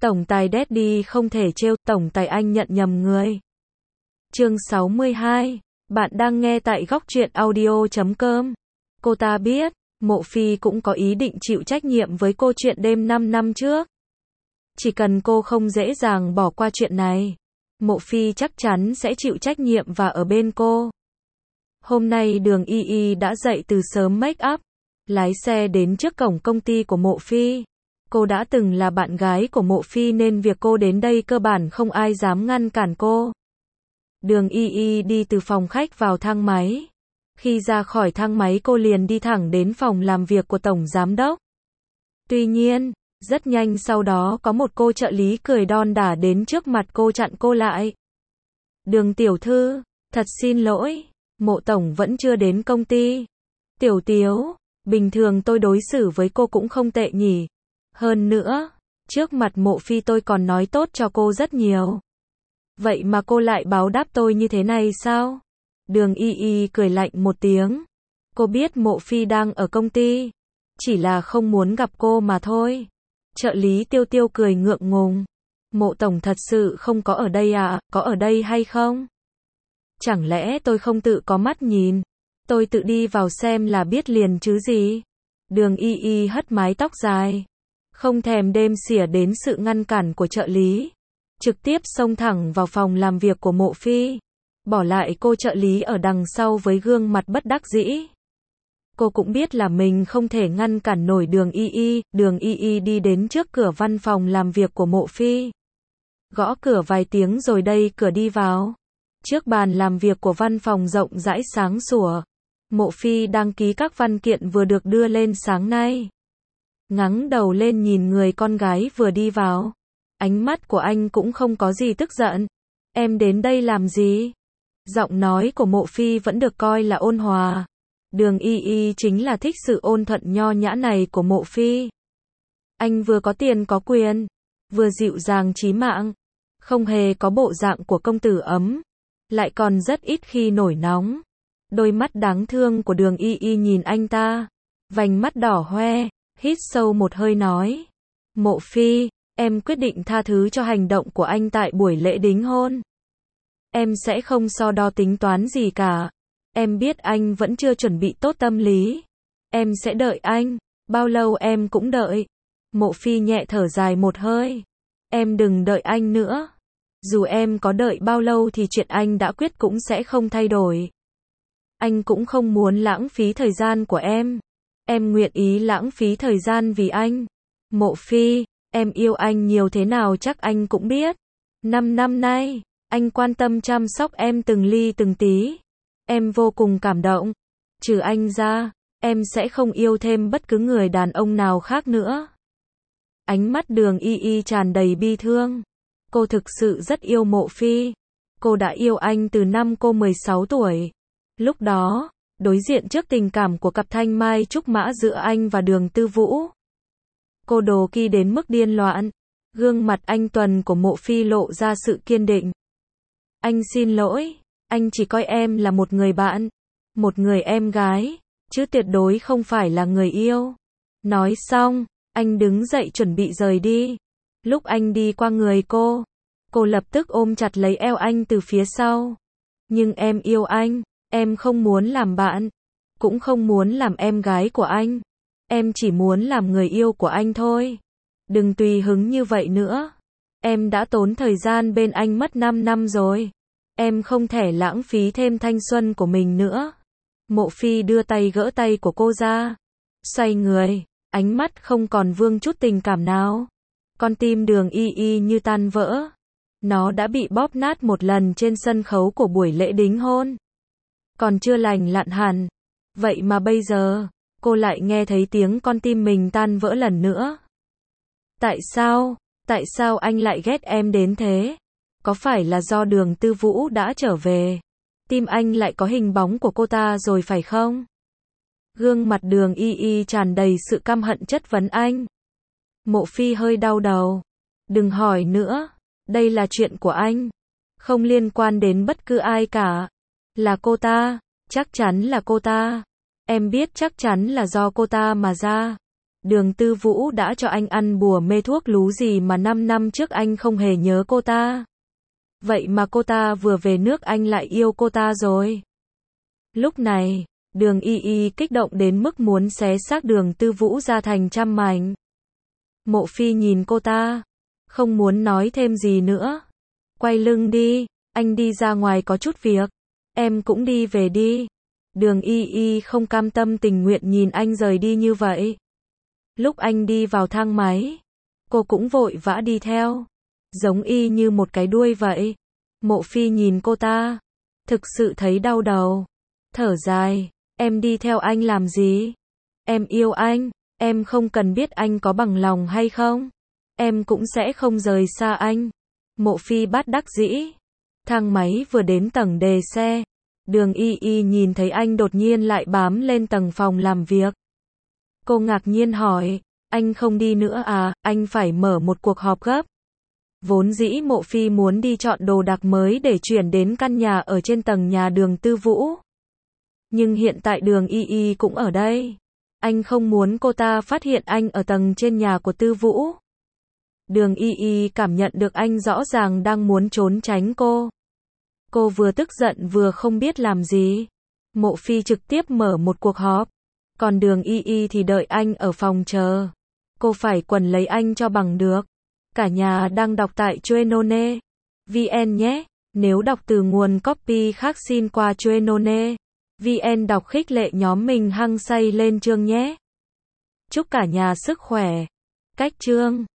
Tổng tài Daddy không thể trêu, tổng tài anh nhận nhầm người. Chương 62. Bạn đang nghe tại góc truyện audio.com. Cô ta biết, Mộ Phi cũng có ý định chịu trách nhiệm với cô chuyện đêm 5 năm trước. Chỉ cần cô không dễ dàng bỏ qua chuyện này, Mộ Phi chắc chắn sẽ chịu trách nhiệm và ở bên cô. Hôm nay Đường Y Y đã dậy từ sớm make up, lái xe đến trước cổng công ty của Mộ Phi. Cô đã từng là bạn gái của Mộ Phi nên việc cô đến đây cơ bản không ai dám ngăn cản cô. Đường Y Y đi từ phòng khách vào thang máy. Khi ra khỏi thang máy cô liền đi thẳng đến phòng làm việc của Tổng Giám đốc. Tuy nhiên, rất nhanh sau đó có một cô trợ lý cười đon đả đến trước mặt cô chặn cô lại. Đường tiểu thư, thật xin lỗi, Mộ Tổng vẫn chưa đến công ty. Tiểu Tiếu, bình thường tôi đối xử với cô cũng không tệ nhỉ. Hơn nữa, trước mặt Mộ Phi tôi còn nói tốt cho cô rất nhiều. Vậy mà cô lại báo đáp tôi như thế này sao? Đường Y Y cười lạnh một tiếng. Cô biết Mộ Phi đang ở công ty, chỉ là không muốn gặp cô mà thôi. Trợ lý Tiêu Tiêu cười ngượng ngùng. Mộ Tổng thật sự không có ở đây à, có ở đây hay không? Chẳng lẽ tôi không tự có mắt nhìn? Tôi tự đi vào xem là biết liền chứ gì? Đường Y Y hất mái tóc dài, không thèm đếm xỉa đến sự ngăn cản của trợ lý, trực tiếp xông thẳng vào phòng làm việc của Mộ Phi, bỏ lại cô trợ lý ở đằng sau với gương mặt bất đắc dĩ. Cô cũng biết là mình không thể ngăn cản nổi Đường Y Y đi đến trước cửa văn phòng làm việc của Mộ Phi. Gõ cửa vài tiếng rồi đẩy cửa đi vào. Trước bàn làm việc của văn phòng rộng rãi sáng sủa, Mộ Phi đăng ký các văn kiện vừa được đưa lên sáng nay. Ngẩng đầu lên nhìn người con gái vừa đi vào. Ánh mắt của anh cũng không có gì tức giận. Em đến đây làm gì? Giọng nói của Mộ Phi vẫn được coi là ôn hòa. Đường Y Y chính là thích sự ôn thuận nho nhã này của Mộ Phi. Anh vừa có tiền có quyền, vừa dịu dàng chí mạng, không hề có bộ dạng của công tử ấm, lại còn rất ít khi nổi nóng. Đôi mắt đáng thương của Đường Y Y nhìn anh ta, vành mắt đỏ hoe, hít sâu một hơi nói. Mộ Phi, em quyết định tha thứ cho hành động của anh tại buổi lễ đính hôn. Em sẽ không so đo tính toán gì cả. Em biết anh vẫn chưa chuẩn bị tốt tâm lý. Em sẽ đợi anh, bao lâu em cũng đợi. Mộ Phi nhẹ thở dài một hơi. Em đừng đợi anh nữa. Dù em có đợi bao lâu thì chuyện anh đã quyết cũng sẽ không thay đổi. Anh cũng không muốn lãng phí thời gian của em. Em nguyện ý lãng phí thời gian vì anh. Mộ Phi, em yêu anh nhiều thế nào chắc anh cũng biết. 5 năm nay, anh quan tâm chăm sóc em từng ly từng tí. Em vô cùng cảm động. Trừ anh ra, em sẽ không yêu thêm bất cứ người đàn ông nào khác nữa. Ánh mắt Đường Y Y tràn đầy bi thương. Cô thực sự rất yêu Mộ Phi. Cô đã yêu anh từ năm cô 16 tuổi. Lúc đó, đối diện trước tình cảm của cặp thanh mai trúc mã giữa anh và Đường Tư Vũ, cô đố kỵ đến mức điên loạn. Gương mặt anh tuần của Mộ Phi lộ ra sự kiên định. Anh xin lỗi, anh chỉ coi em là một người bạn, một người em gái, chứ tuyệt đối không phải là người yêu. Nói xong, anh đứng dậy chuẩn bị rời đi. Lúc anh đi qua người cô lập tức ôm chặt lấy eo anh từ phía sau. Nhưng em yêu anh, em không muốn làm bạn, cũng không muốn làm em gái của anh. Em chỉ muốn làm người yêu của anh thôi. Đừng tùy hứng như vậy nữa. Em đã tốn thời gian bên anh mất 5 năm rồi. Em không thể lãng phí thêm thanh xuân của mình nữa. Mộ Phi đưa tay gỡ tay của cô ra. Xoay người, ánh mắt không còn vương chút tình cảm nào. Con tim Đường Y Y như tan vỡ. Nó đã bị bóp nát một lần trên sân khấu của buổi lễ đính hôn. Còn chưa lành lặn hẳn. Vậy mà bây giờ, cô lại nghe thấy tiếng con tim mình tan vỡ lần nữa. Tại sao anh lại ghét em đến thế? Có phải là do Đường Tư Vũ đã trở về? Tim anh lại có hình bóng của cô ta rồi phải không? Gương mặt Đường Y Y tràn đầy sự căm hận chất vấn anh. Mộ Phi hơi đau đầu. Đừng hỏi nữa, đây là chuyện của anh. Không liên quan đến bất cứ ai cả. Là cô ta, chắc chắn là cô ta. Em biết chắc chắn là do cô ta mà ra. Đường Tư Vũ đã cho anh ăn bùa mê thuốc lú gì mà 5 năm trước anh không hề nhớ cô ta. Vậy mà cô ta vừa về nước anh lại yêu cô ta rồi. Lúc này, Đường Y Y kích động đến mức muốn xé xác Đường Tư Vũ ra thành trăm mảnh. Mộ Phi nhìn cô ta, không muốn nói thêm gì nữa. Quay lưng đi, anh đi ra ngoài có chút việc. Em cũng đi về đi. Đường Y Y không cam tâm tình nguyện nhìn anh rời đi như vậy. Lúc anh đi vào thang máy, cô cũng vội vã đi theo. Giống y như một cái đuôi vậy. Mộ Phi nhìn cô ta, thực sự thấy đau đầu. Thở dài, em đi theo anh làm gì? Em yêu anh, em không cần biết anh có bằng lòng hay không. Em cũng sẽ không rời xa anh. Mộ Phi bất đắc dĩ. Thang máy vừa đến tầng đề xe. Đường Y Y nhìn thấy anh đột nhiên lại bám lên tầng phòng làm việc. Cô ngạc nhiên hỏi, anh không đi nữa à, anh phải mở một cuộc họp gấp. Vốn dĩ Mộ Phi muốn đi chọn đồ đạc mới để chuyển đến căn nhà ở trên tầng nhà Đường Tư Vũ. Nhưng hiện tại Đường Y Y cũng ở đây. Anh không muốn cô ta phát hiện anh ở tầng trên nhà của Tư Vũ. Đường Y Y cảm nhận được anh rõ ràng đang muốn trốn tránh cô. Cô vừa tức giận vừa không biết làm gì. Mộ Phi trực tiếp mở một cuộc họp. Còn Đường Y Y thì đợi anh ở phòng chờ. Cô phải quần lấy anh cho bằng được. Cả nhà đang đọc tại Chuenone VN nhé. Nếu đọc từ nguồn copy khác xin qua Chuenone VN đọc khích lệ nhóm mình hăng say lên chương nhé. Chúc cả nhà sức khỏe. Cách chương